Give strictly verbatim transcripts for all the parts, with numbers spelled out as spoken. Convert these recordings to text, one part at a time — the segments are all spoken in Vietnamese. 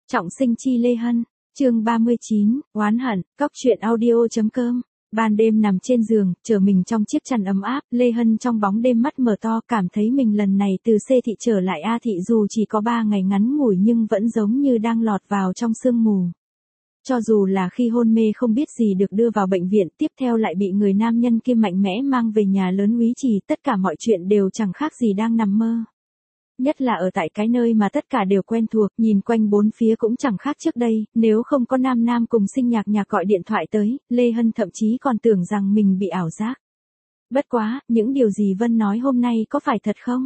Trọng sinh chi Lê Hân, chương ba mươi chín, oán hận, cóc truyện audio.com. Ban đêm nằm trên giường, chờ mình trong chiếc chăn ấm áp, Lê Hân trong bóng đêm mắt mở to, cảm thấy mình lần này từ C thị trở lại A thị dù chỉ có ba ngày ngắn ngủi nhưng vẫn giống như đang lọt vào trong sương mù. Cho dù là khi hôn mê không biết gì được đưa vào bệnh viện, tiếp theo lại bị người nam nhân kia mạnh mẽ mang về nhà lớn Úy Trì, tất cả mọi chuyện đều chẳng khác gì đang nằm mơ. Nhất là ở tại cái nơi mà tất cả đều quen thuộc, nhìn quanh bốn phía cũng chẳng khác trước đây, nếu không có nam nam cùng Sinh Nhạc Nhạc gọi điện thoại tới, Lê Hân thậm chí còn tưởng rằng mình bị ảo giác. Bất quá, những điều gì Vân nói hôm nay có phải thật không?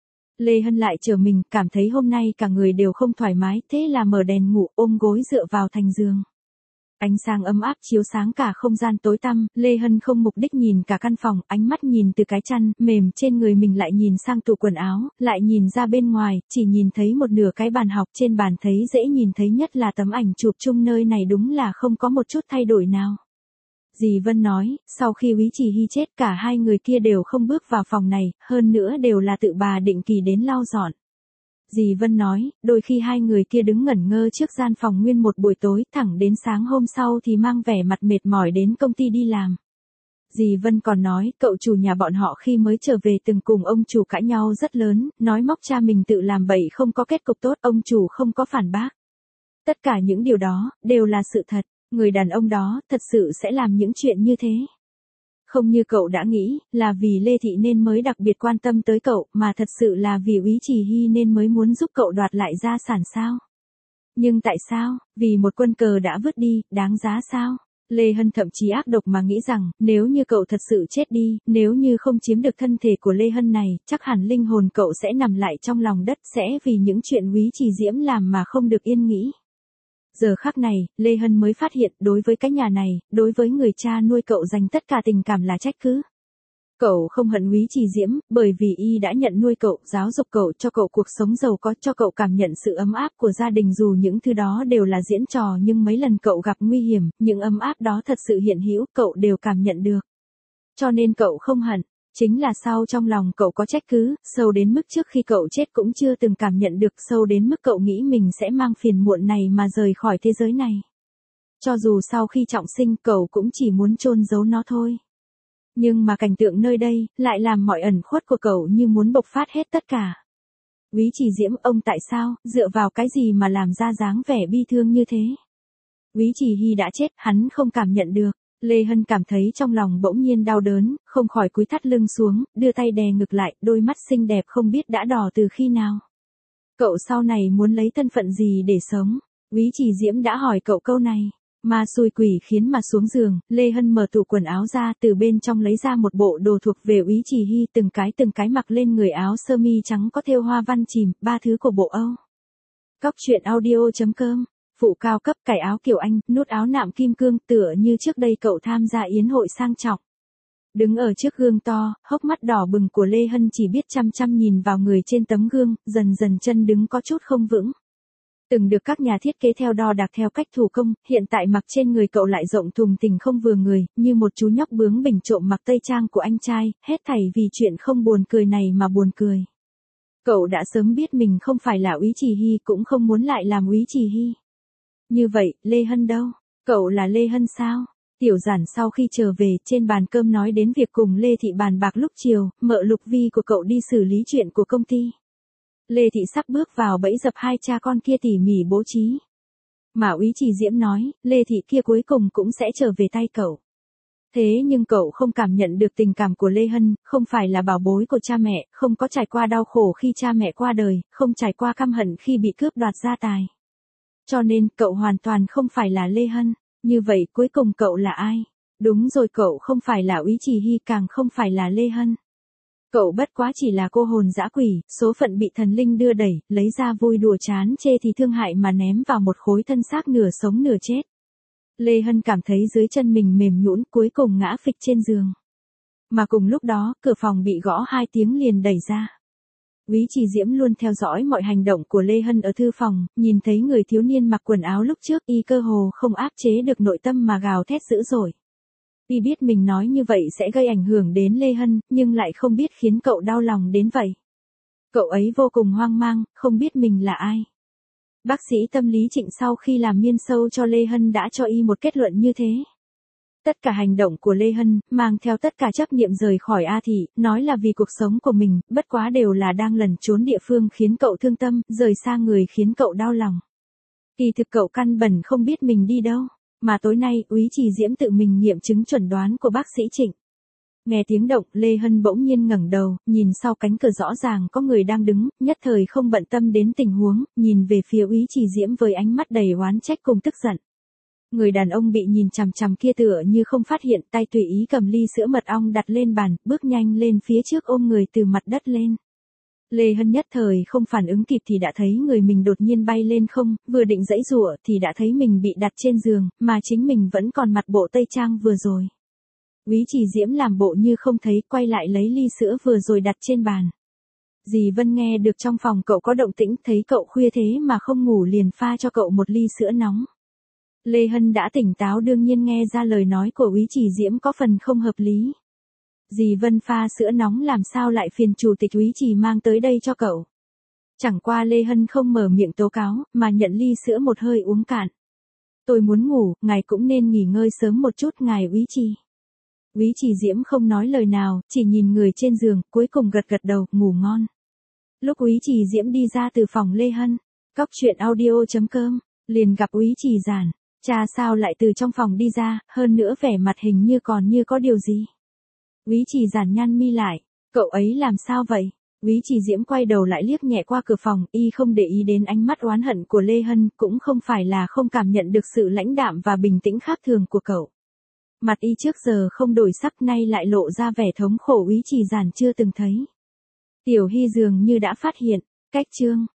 Lê Hân lại chờ mình, cảm thấy hôm nay cả người đều không thoải mái, thế là mở đèn ngủ, ôm gối dựa vào thành giường. Ánh sáng ấm áp chiếu sáng cả không gian tối tăm, Lê Hân không mục đích nhìn cả căn phòng, ánh mắt nhìn từ cái chăn mềm trên người mình lại nhìn sang tủ quần áo, lại nhìn ra bên ngoài, chỉ nhìn thấy một nửa cái bàn học, trên bàn thấy dễ nhìn thấy nhất là tấm ảnh chụp chung, nơi này đúng là không có một chút thay đổi nào. Dì Vân nói, sau khi Úy Trì Hy chết cả hai người kia đều không bước vào phòng này, hơn nữa đều là tự bà định kỳ đến lau dọn. Dì Vân nói, đôi khi hai người kia đứng ngẩn ngơ trước gian phòng nguyên một buổi tối, thẳng đến sáng hôm sau thì mang vẻ mặt mệt mỏi đến công ty đi làm. Dì Vân còn nói, cậu chủ nhà bọn họ khi mới trở về từng cùng ông chủ cãi nhau rất lớn, nói móc cha mình tự làm bậy không có kết cục tốt, ông chủ không có phản bác. Tất cả những điều đó, đều là sự thật, người đàn ông đó, thật sự sẽ làm những chuyện như thế. Không như cậu đã nghĩ, là vì Lê Thị nên mới đặc biệt quan tâm tới cậu, mà thật sự là vì Úy Trì Hy nên mới muốn giúp cậu đoạt lại gia sản sao? Nhưng tại sao, vì một quân cờ đã vứt đi, đáng giá sao? Lê Hân thậm chí ác độc mà nghĩ rằng, nếu như cậu thật sự chết đi, nếu như không chiếm được thân thể của Lê Hân này, chắc hẳn linh hồn cậu sẽ nằm lại trong lòng đất, sẽ vì những chuyện Úy Trì Diễm làm mà không được yên nghỉ. Giờ khắc này, Lê Hân mới phát hiện, đối với cái nhà này, đối với người cha nuôi cậu dành tất cả tình cảm là trách cứ. Cậu không hận Úy Trì Diễm, bởi vì y đã nhận nuôi cậu, giáo dục cậu, cho cậu cuộc sống giàu có, cho cậu cảm nhận sự ấm áp của gia đình, dù những thứ đó đều là diễn trò, nhưng mấy lần cậu gặp nguy hiểm, những ấm áp đó thật sự hiện hữu, cậu đều cảm nhận được. Cho nên cậu không hận. Chính là sau trong lòng cậu có trách cứ, sâu đến mức trước khi cậu chết cũng chưa từng cảm nhận được, sâu đến mức cậu nghĩ mình sẽ mang phiền muộn này mà rời khỏi thế giới này. Cho dù sau khi trọng sinh cậu cũng chỉ muốn chôn giấu nó thôi. Nhưng mà cảnh tượng nơi đây, lại làm mọi ẩn khuất của cậu như muốn bộc phát hết tất cả. Úy Trì Diễm, ông tại sao, dựa vào cái gì mà làm ra dáng vẻ bi thương như thế? Úy Trì Hy đã chết, hắn không cảm nhận được. Lê Hân cảm thấy trong lòng bỗng nhiên đau đớn, không khỏi cúi thắt lưng xuống, đưa tay đè ngực lại, đôi mắt xinh đẹp không biết đã đỏ từ khi nào. Cậu sau này muốn lấy thân phận gì để sống? Úy Trì Diễm đã hỏi cậu câu này. Ma xui quỷ khiến mà xuống giường, Lê Hân mở tủ quần áo ra, từ bên trong lấy ra một bộ đồ thuộc về Úy Trì Hy, từng cái từng cái mặc lên người, áo sơ mi trắng có thêu hoa văn chìm, ba thứ của bộ Âu. Cóc truyện audio.com. Phụ cao cấp, cài áo kiểu Anh, nút áo nạm kim cương, tựa như trước đây cậu tham gia yến hội sang trọng. Đứng ở trước gương to, hốc mắt đỏ bừng của Lê Hân chỉ biết chăm chăm nhìn vào người trên tấm gương, dần dần chân đứng có chút không vững. Từng được các nhà thiết kế theo đo đạc theo cách thủ công, hiện tại mặc trên người cậu lại rộng thùng thình không vừa người, như một chú nhóc bướng bỉnh trộm mặc tây trang của anh trai, hết thảy vì chuyện không buồn cười này mà buồn cười. Cậu đã sớm biết mình không phải là Úy Trì Hy, cũng không muốn lại làm Úy Trì Hy. Như vậy, Lê Hân đâu? Cậu là Lê Hân sao? Tiểu Giản sau khi trở về, trên bàn cơm nói đến việc cùng Lê Thị bàn bạc lúc chiều, mợ Lục Vi của cậu đi xử lý chuyện của công ty. Lê Thị sắp bước vào bẫy dập hai cha con kia tỉ mỉ bố trí. Mà Úy Trì Diễm nói, Lê Thị kia cuối cùng cũng sẽ trở về tay cậu. Thế nhưng cậu không cảm nhận được tình cảm của Lê Hân, không phải là bảo bối của cha mẹ, không có trải qua đau khổ khi cha mẹ qua đời, không trải qua căm hận khi bị cướp đoạt gia tài. Cho nên, cậu hoàn toàn không phải là Lê Hân. Như vậy, cuối cùng cậu là ai? Đúng rồi, cậu không phải là Úy Trì Hy, càng không phải là Lê Hân. Cậu bất quá chỉ là cô hồn dã quỷ, số phận bị thần linh đưa đẩy, lấy ra vui đùa chán chê thì thương hại mà ném vào một khối thân xác nửa sống nửa chết. Lê Hân cảm thấy dưới chân mình mềm nhũn, cuối cùng ngã phịch trên giường. Mà cùng lúc đó, cửa phòng bị gõ hai tiếng liền đẩy ra. Úy Trì Diễm luôn theo dõi mọi hành động của Lê Hân ở thư phòng, nhìn thấy người thiếu niên mặc quần áo lúc trước, y cơ hồ không áp chế được nội tâm mà gào thét dữ dội. Y biết mình nói như vậy sẽ gây ảnh hưởng đến Lê Hân, nhưng lại không biết khiến cậu đau lòng đến vậy. Cậu ấy vô cùng hoang mang, không biết mình là ai. Bác sĩ tâm lý Trịnh sau khi làm miên sâu cho Lê Hân đã cho y một kết luận như thế. Tất cả hành động của Lê Hân, mang theo tất cả chấp niệm rời khỏi A Thị, nói là vì cuộc sống của mình, bất quá đều là đang lẩn trốn địa phương khiến cậu thương tâm, rời xa người khiến cậu đau lòng. Kỳ thực cậu căn bản không biết mình đi đâu, mà tối nay, Úy Trì Diễm tự mình nghiệm chứng chuẩn đoán của bác sĩ Trịnh. Nghe tiếng động, Lê Hân bỗng nhiên ngẩng đầu, nhìn sau cánh cửa rõ ràng có người đang đứng, nhất thời không bận tâm đến tình huống, nhìn về phía Úy Trì Diễm với ánh mắt đầy oán trách cùng tức giận. Người đàn ông bị nhìn chằm chằm kia tựa như không phát hiện, tay tùy ý cầm ly sữa mật ong đặt lên bàn, bước nhanh lên phía trước ôm người từ mặt đất lên. Lê Hân nhất thời không phản ứng kịp thì đã thấy người mình đột nhiên bay lên không, vừa định giãy giụa thì đã thấy mình bị đặt trên giường, mà chính mình vẫn còn mặc bộ tây trang vừa rồi. Úy Trì Diễm làm bộ như không thấy, quay lại lấy ly sữa vừa rồi đặt trên bàn. Dì Vân nghe được trong phòng cậu có động tĩnh, thấy cậu khuya thế mà không ngủ liền pha cho cậu một ly sữa nóng. Lê Hân đã tỉnh táo đương nhiên nghe ra lời nói của Úy Trì Diễm có phần không hợp lý. Dì Vân pha sữa nóng làm sao lại phiền chủ tịch Úy Trì mang tới đây cho cậu. Chẳng qua Lê Hân không mở miệng tố cáo, mà nhận ly sữa một hơi uống cạn. Tôi muốn ngủ, ngài cũng nên nghỉ ngơi sớm một chút ngài Úy Trì. Úy Trì Diễm không nói lời nào, chỉ nhìn người trên giường, cuối cùng gật gật đầu, ngủ ngon. Lúc Úy Trì Diễm đi ra từ phòng Lê Hân, cóc truyện audio chấm com, liền gặp Úy Trì Giản. Cha sao lại từ trong phòng đi ra, hơn nữa vẻ mặt hình như còn như có điều gì. Úy Trì Giản nhăn mi lại, cậu ấy làm sao vậy? Úy Trì Diễm quay đầu lại liếc nhẹ qua cửa phòng, y không để ý đến ánh mắt oán hận của Lê Hân, cũng không phải là không cảm nhận được sự lãnh đạm và bình tĩnh khác thường của cậu. Mặt y trước giờ không đổi sắc nay lại lộ ra vẻ thống khổ Úy Trì Giản chưa từng thấy. Tiểu Hy dường như đã phát hiện, cách chương